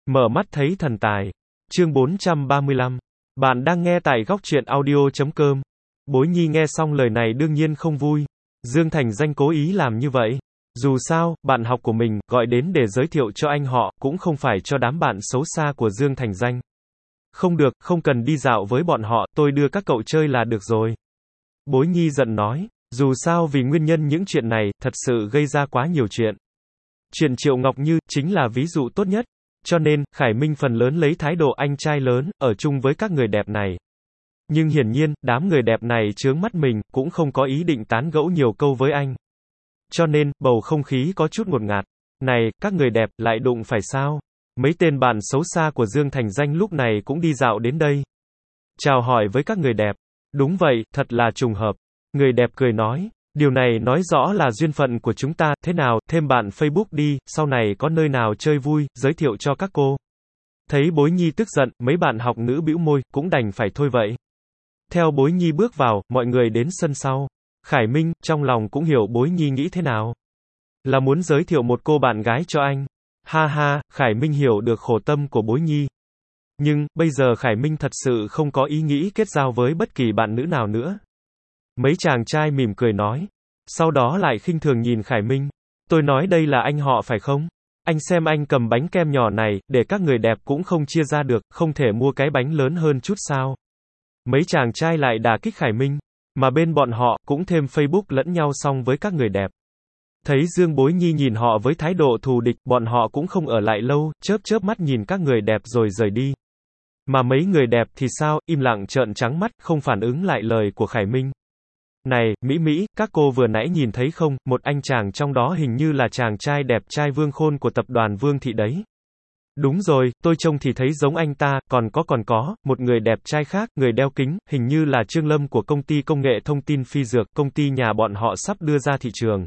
Mở mắt thấy thần tài. Chương 435. Bạn đang nghe tại góc truyện audio.com. Bối Nhi nghe xong lời này đương nhiên không vui. Dương Thành Danh cố ý làm như vậy. Dù sao, bạn học của mình, gọi đến để giới thiệu cho anh họ, cũng không phải cho đám bạn xấu xa của Dương Thành Danh. Không được, không cần đi dạo với bọn họ, tôi đưa các cậu chơi là được rồi. Bối Nhi giận nói. Dù sao vì nguyên nhân những chuyện này, thật sự gây ra quá nhiều chuyện. Chuyện Triệu Ngọc Như, chính là ví dụ tốt nhất. Cho nên, Khải Minh phần lớn lấy thái độ anh trai lớn, ở chung với các người đẹp này. Nhưng hiển nhiên, đám người đẹp này chướng mắt mình, cũng không có ý định tán gẫu nhiều câu với anh. Cho nên, bầu không khí có chút ngột ngạt. Này, các người đẹp, lại đụng phải sao? Mấy tên bạn xấu xa của Dương Thành Danh lúc này cũng đi dạo đến đây. Chào hỏi với các người đẹp. Đúng vậy, thật là trùng hợp. Người đẹp cười nói. Điều này nói rõ là duyên phận của chúng ta, thế nào, thêm bạn Facebook đi, sau này có nơi nào chơi vui, giới thiệu cho các cô. Thấy Bối Nhi tức giận, mấy bạn học nữ bĩu môi, cũng đành phải thôi vậy. Theo Bối Nhi bước vào, mọi người đến sân sau. Khải Minh, trong lòng cũng hiểu Bối Nhi nghĩ thế nào. Là muốn giới thiệu một cô bạn gái cho anh. Ha ha, Khải Minh hiểu được khổ tâm của Bối Nhi. Nhưng, bây giờ Khải Minh thật sự không có ý nghĩ kết giao với bất kỳ bạn nữ nào nữa. Mấy chàng trai mỉm cười nói. Sau đó lại khinh thường nhìn Khải Minh. Tôi nói đây là anh họ phải không? Anh xem anh cầm bánh kem nhỏ này, để các người đẹp cũng không chia ra được, không thể mua cái bánh lớn hơn chút sao? Mấy chàng trai lại đả kích Khải Minh. Mà bên bọn họ, cũng thêm Facebook lẫn nhau xong với các người đẹp. Thấy Dương Bối Nhi nhìn họ với thái độ thù địch, bọn họ cũng không ở lại lâu, chớp mắt nhìn các người đẹp rồi rời đi. Mà mấy người đẹp thì sao, im lặng trợn trắng mắt, không phản ứng lại lời của Khải Minh. Này, Mỹ, các cô vừa nãy nhìn thấy không, một anh chàng trong đó hình như là chàng trai đẹp trai Vương Khôn của tập đoàn Vương Thị đấy. Đúng rồi, tôi trông thì thấy giống anh ta, còn có, một người đẹp trai khác, người đeo kính, hình như là Trương Lâm của công ty công nghệ thông tin Phi Dược, công ty nhà bọn họ sắp đưa ra thị trường.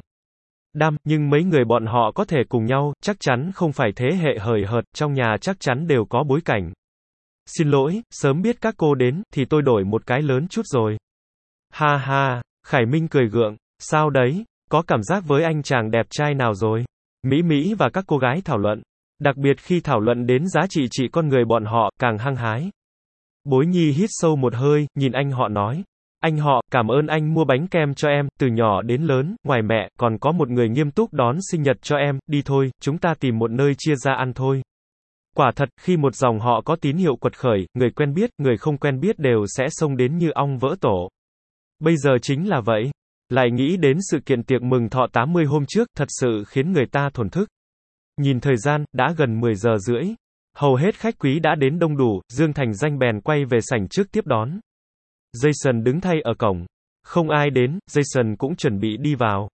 Nhưng mấy người bọn họ có thể cùng nhau, chắc chắn không phải thế hệ hời hợt, trong nhà chắc chắn đều có bối cảnh. Xin lỗi, sớm biết các cô đến, thì tôi đổi một cái lớn chút rồi. Ha ha, Khải Minh cười gượng, sao đấy, có cảm giác với anh chàng đẹp trai nào rồi? Mỹ và các cô gái thảo luận. Đặc biệt khi thảo luận đến giá trị con người bọn họ, càng hăng hái. Bối Nhi hít sâu một hơi, nhìn anh họ nói. Anh họ, cảm ơn anh mua bánh kem cho em, từ nhỏ đến lớn, ngoài mẹ, còn có một người nghiêm túc đón sinh nhật cho em, đi thôi, chúng ta tìm một nơi chia ra ăn thôi. Quả thật, khi một dòng họ có tín hiệu quật khởi, người quen biết, người không quen biết đều sẽ xông đến như ong vỡ tổ. Bây giờ chính là vậy. Lại nghĩ đến sự kiện tiệc mừng thọ 80 hôm trước, thật sự khiến người ta thổn thức. Nhìn thời gian, đã gần 10 giờ rưỡi. Hầu hết khách quý đã đến đông đủ, Dương Thành Danh bèn quay về sảnh trước tiếp đón. Jason đứng thay ở cổng. Không ai đến, Jason cũng chuẩn bị đi vào.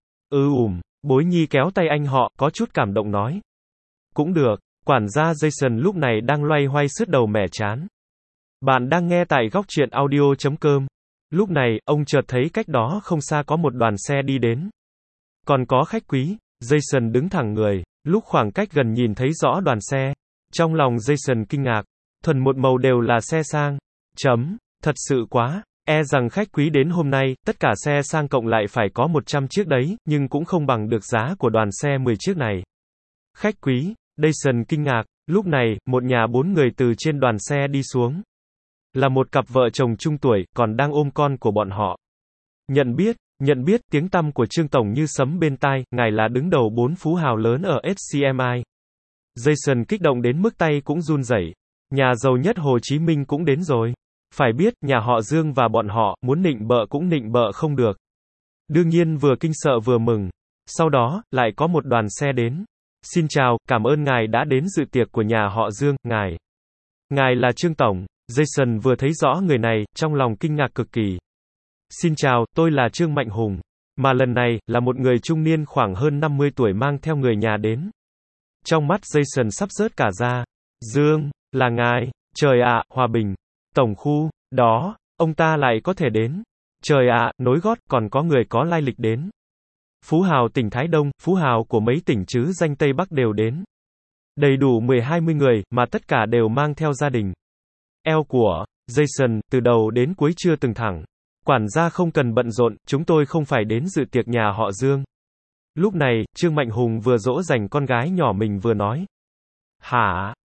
Bối Nhi kéo tay anh họ, có chút cảm động nói. Cũng được, quản gia Jason lúc này đang loay hoay sứt đầu mẻ chán. Bạn đang nghe tại góc truyện audio.com. Lúc này, ông chợt thấy cách đó không xa có một đoàn xe đi đến. Còn có khách quý, Jason đứng thẳng người, lúc khoảng cách gần nhìn thấy rõ đoàn xe. Trong lòng Jason kinh ngạc, thuần một màu đều là xe sang. Thật sự quá, e rằng khách quý đến hôm nay, tất cả xe sang cộng lại phải có 100 chiếc đấy, nhưng cũng không bằng được giá của đoàn xe 10 chiếc này. Khách quý, Jason kinh ngạc, lúc này, một nhà 4 người từ trên đoàn xe đi xuống. Là một cặp vợ chồng trung tuổi, còn đang ôm con của bọn họ. Nhận biết, tiếng tăm của Trương Tổng như sấm bên tai, ngài là đứng đầu 4 phú hào lớn ở SCMI. Jason kích động đến mức tay cũng run rẩy. Nhà giàu nhất Hồ Chí Minh cũng đến rồi. Phải biết, nhà họ Dương và bọn họ, muốn nịnh bợ cũng nịnh bợ không được. Đương nhiên vừa kinh sợ vừa mừng. Sau đó, lại có một đoàn xe đến. Xin chào, cảm ơn ngài đã đến dự tiệc của nhà họ Dương, ngài. Ngài là Trương Tổng. Jason vừa thấy rõ người này, trong lòng kinh ngạc cực kỳ. Xin chào, tôi là Trương Mạnh Hùng. Mà lần này, là một người trung niên khoảng hơn 50 tuổi mang theo người nhà đến. Trong mắt Jason sắp rớt cả ra. Dương, là ngài, trời ạ, Hòa Bình, Tổng khu, đó, ông ta lại có thể đến. Trời ạ, nối gót, còn có người có lai lịch đến. Phú hào tỉnh Thái Đông, phú hào của mấy tỉnh chứ danh Tây Bắc đều đến. Đầy đủ 10-20 người, mà tất cả đều mang theo gia đình. Eo của Jason, từ đầu đến cuối chưa từng thẳng. Quản gia không cần bận rộn, chúng tôi không phải đến dự tiệc nhà họ Dương. Lúc này, Trương Mạnh Hùng vừa dỗ dành con gái nhỏ mình vừa nói. Hả?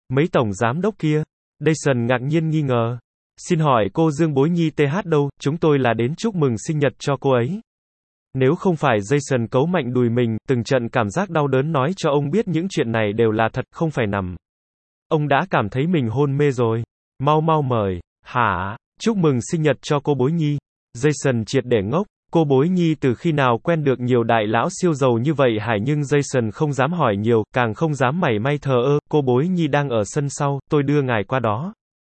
Mấy tổng giám đốc kia. Dyson ngạc nhiên nghi ngờ. Xin hỏi cô Dương Bối Nhi TH đâu, chúng tôi là đến chúc mừng sinh nhật cho cô ấy. Nếu không phải Jason cấu mạnh đùi mình, từng trận cảm giác đau đớn nói cho ông biết những chuyện này đều là thật, không phải nằm. Ông đã cảm thấy mình hôn mê rồi. Mau mau mời. Hả? Chúc mừng sinh nhật cho cô Bối Nhi. Jason triệt để ngốc. Cô Bối Nhi từ khi nào quen được nhiều đại lão siêu giàu như vậy hả? Nhưng Jason không dám hỏi nhiều, càng không dám mảy may thờ ơ. Cô Bối Nhi đang ở sân sau, tôi đưa ngài qua đó.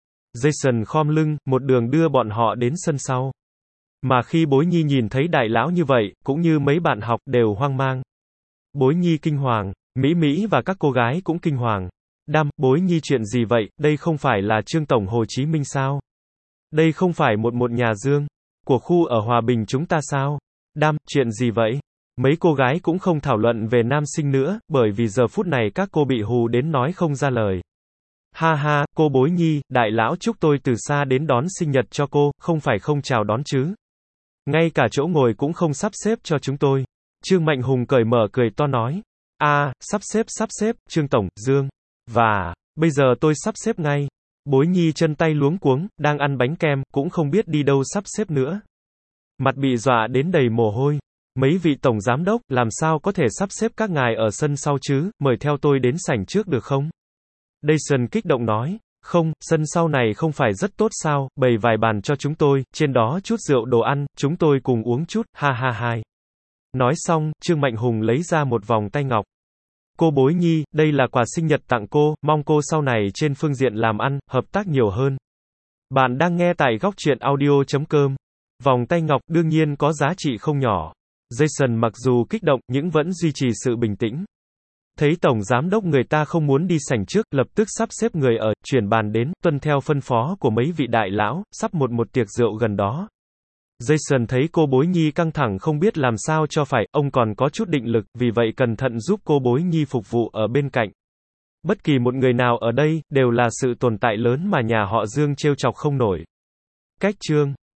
Jason khom lưng, một đường đưa bọn họ đến sân sau. Mà khi Bối Nhi nhìn thấy đại lão như vậy, cũng như mấy bạn học, đều hoang mang. Bối Nhi kinh hoàng, Mỹ Mỹ và các cô gái cũng kinh hoàng. Bối Nhi chuyện gì vậy, đây không phải là Trương Tổng Hồ Chí Minh sao? Đây không phải một nhà Dương của khu ở Hòa Bình chúng ta sao? Chuyện gì vậy? Mấy cô gái cũng không thảo luận về nam sinh nữa, bởi vì giờ phút này các cô bị hù đến nói không ra lời. Ha ha, cô Bối Nhi, đại lão chúc tôi từ xa đến đón sinh nhật cho cô, không phải không chào đón chứ. Ngay cả chỗ ngồi cũng không sắp xếp cho chúng tôi. Trương Mạnh Hùng cởi mở cười to nói. Sắp xếp, Trương Tổng, Dương. Và, bây giờ tôi sắp xếp ngay. Bối Nhi chân tay luống cuống, đang ăn bánh kem, cũng không biết đi đâu sắp xếp nữa. Mặt bị dọa đến đầy mồ hôi. Mấy vị tổng giám đốc, làm sao có thể sắp xếp các ngài ở sân sau chứ, mời theo tôi đến sảnh trước được không? Dyson kích động nói. Không, sân sau này không phải rất tốt sao, bày vài bàn cho chúng tôi, trên đó chút rượu đồ ăn, chúng tôi cùng uống chút, ha ha ha. Nói xong, Trương Mạnh Hùng lấy ra một vòng tay ngọc. Cô Bối Nhi, đây là quà sinh nhật tặng cô, mong cô sau này trên phương diện làm ăn, hợp tác nhiều hơn. Bạn đang nghe tại góc truyện audio.com. Vòng tay ngọc đương nhiên có giá trị không nhỏ. Jason mặc dù kích động, nhưng vẫn duy trì sự bình tĩnh. Thấy tổng giám đốc người ta không muốn đi sảnh trước, lập tức sắp xếp người ở, chuyển bàn đến, tuân theo phân phó của mấy vị đại lão, sắp một tiệc rượu gần đó. Jason thấy cô Bối Nhi căng thẳng không biết làm sao cho phải, ông còn có chút định lực, vì vậy cẩn thận giúp cô Bối Nhi phục vụ ở bên cạnh. Bất kỳ một người nào ở đây, đều là sự tồn tại lớn mà nhà họ Dương trêu chọc không nổi. Cách chương